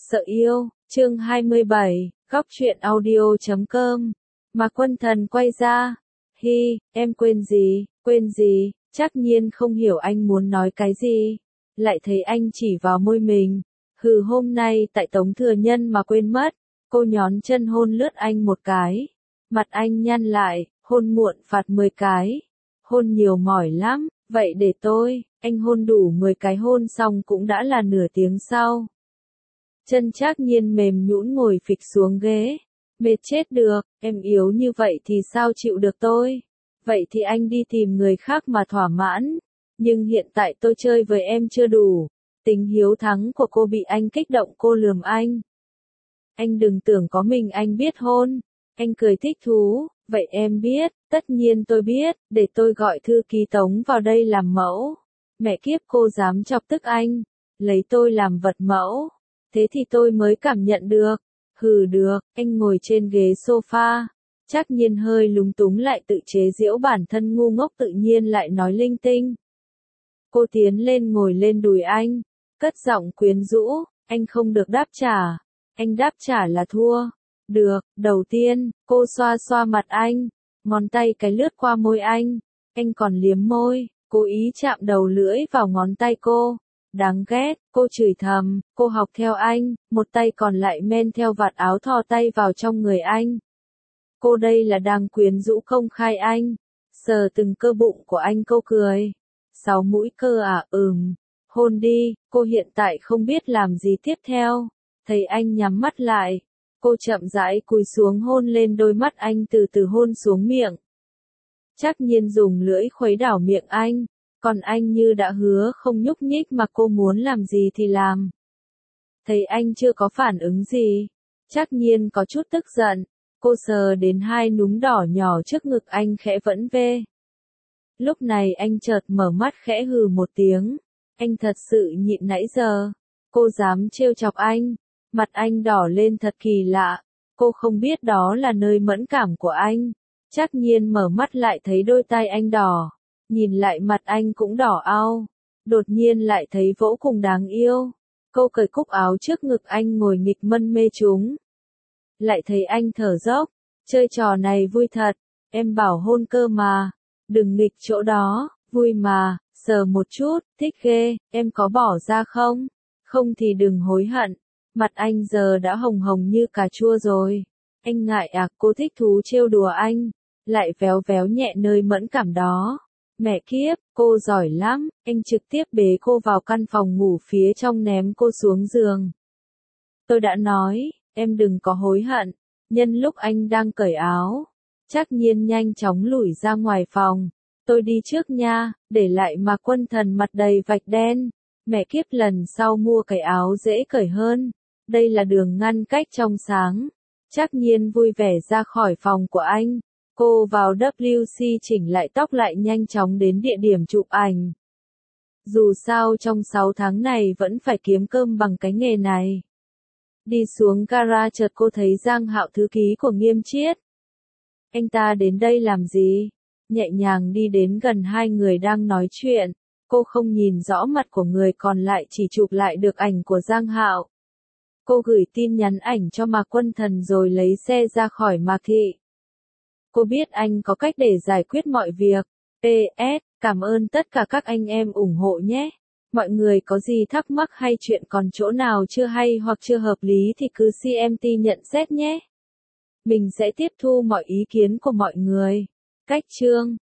Sợ yêu, chương 27, góc truyện audio.com. Mà Quân Thần quay ra. Hi, em quên gì, chắc nhiên không hiểu anh muốn nói cái gì. Lại thấy anh chỉ vào môi mình. Hôm nay tại Tống Thừa Nhân mà quên mất. Cô nhón chân hôn lướt anh một cái. Mặt anh nhăn lại, hôn muộn phạt 10 cái. Hôn nhiều mỏi lắm, vậy để tôi. Anh hôn đủ 10 cái hôn xong cũng đã là nửa tiếng sau. Chân Trác Nhiên mềm nhũn ngồi phịch xuống ghế. Mệt chết được, em yếu như vậy thì sao chịu được tôi? Vậy thì anh đi tìm người khác mà thỏa mãn. Nhưng hiện tại tôi chơi với em chưa đủ. Tính hiếu thắng của cô bị anh kích động, cô lườm anh. Anh đừng tưởng có mình anh biết hôn. Anh cười thích thú, vậy em biết, tất nhiên tôi biết, để tôi gọi thư ký Tống vào đây làm mẫu. Mẹ kiếp, cô dám chọc tức anh, lấy tôi làm vật mẫu. Thế thì tôi mới cảm nhận được. Được, anh ngồi trên ghế sofa. Trác Nhiên hơi lúng túng, lại tự chế giễu bản thân ngu ngốc, tự nhiên lại nói linh tinh. Cô tiến lên ngồi lên đùi anh, cất giọng quyến rũ, anh không được đáp trả. Anh đáp trả là thua. Được, đầu tiên, cô xoa xoa mặt anh, ngón tay cái lướt qua môi anh còn liếm môi, cố ý chạm đầu lưỡi vào ngón tay cô. Đáng ghét, cô chửi thầm, cô học theo anh, một tay còn lại men theo vạt áo thò tay vào trong người anh. Cô đây là đang quyến rũ công khai anh, sờ từng cơ bụng của anh, cô cười. 6 mũi cơ à? Hôn đi, cô hiện tại không biết làm gì tiếp theo. Thấy anh nhắm mắt lại, cô chậm rãi cúi xuống hôn lên đôi mắt anh, từ từ hôn xuống miệng. Trác Nhiên dùng lưỡi khuấy đảo miệng anh. Còn anh như đã hứa không nhúc nhích, mà cô muốn làm gì thì làm. Thấy anh chưa có phản ứng gì, Trác Nhiên có chút tức giận. Cô sờ đến 2 núm đỏ nhỏ trước ngực anh, khẽ vẫy về. Lúc này anh chợt mở mắt, khẽ hừ một tiếng. Anh thật sự nhịn nãy giờ. Cô dám trêu chọc anh. Mặt anh đỏ lên thật kỳ lạ. Cô không biết đó là nơi mẫn cảm của anh. Trác Nhiên mở mắt lại thấy đôi tai anh đỏ. Nhìn lại mặt anh cũng đỏ ao. Đột nhiên lại thấy vô cùng đáng yêu. Cô cởi cúc áo trước ngực anh, ngồi nghịch mân mê chúng. Lại thấy anh thở dốc. Chơi trò này vui thật. Em bảo hôn cơ mà. Đừng nghịch chỗ đó. Vui mà. Sờ một chút. Thích ghê. Em có bỏ ra không? Không thì đừng hối hận. Mặt anh giờ đã hồng hồng như cà chua rồi. Anh ngại à? Cô thích thú trêu đùa anh. Lại véo véo nhẹ nơi mẫn cảm đó. Mẹ kiếp, cô giỏi lắm. Anh trực tiếp bế cô vào căn phòng ngủ phía trong, ném cô xuống giường. Tôi đã nói, em đừng có hối hận. Nhân lúc anh đang cởi áo, Trác Nhiên nhanh chóng lủi ra ngoài phòng. Tôi đi trước nha, để lại mà Quân Thần mặt đầy vạch đen. Mẹ kiếp, lần sau mua cái áo dễ cởi hơn. Đây là đường ngăn cách trong sáng. Trác Nhiên vui vẻ ra khỏi phòng của anh. Cô vào WC chỉnh lại tóc, lại nhanh chóng đến địa điểm chụp ảnh. Dù sao trong 6 tháng này vẫn phải kiếm cơm bằng cái nghề này. Đi xuống gara chợt cô thấy Giang Hạo, thư ký của Nghiêm Chiết. Anh ta đến đây làm gì? Nhẹ nhàng đi đến gần hai người đang nói chuyện. Cô không nhìn rõ mặt của người còn lại, chỉ chụp lại được ảnh của Giang Hạo. Cô gửi tin nhắn ảnh cho Mạc Quân Thần rồi lấy xe ra khỏi Mạc Thị. Cô biết anh có cách để giải quyết mọi việc. PS, cảm ơn tất cả các anh em ủng hộ nhé. Mọi người có gì thắc mắc hay chuyện còn chỗ nào chưa hay hoặc chưa hợp lý thì cứ CMT nhận xét nhé. Mình sẽ tiếp thu mọi ý kiến của mọi người. Cách chương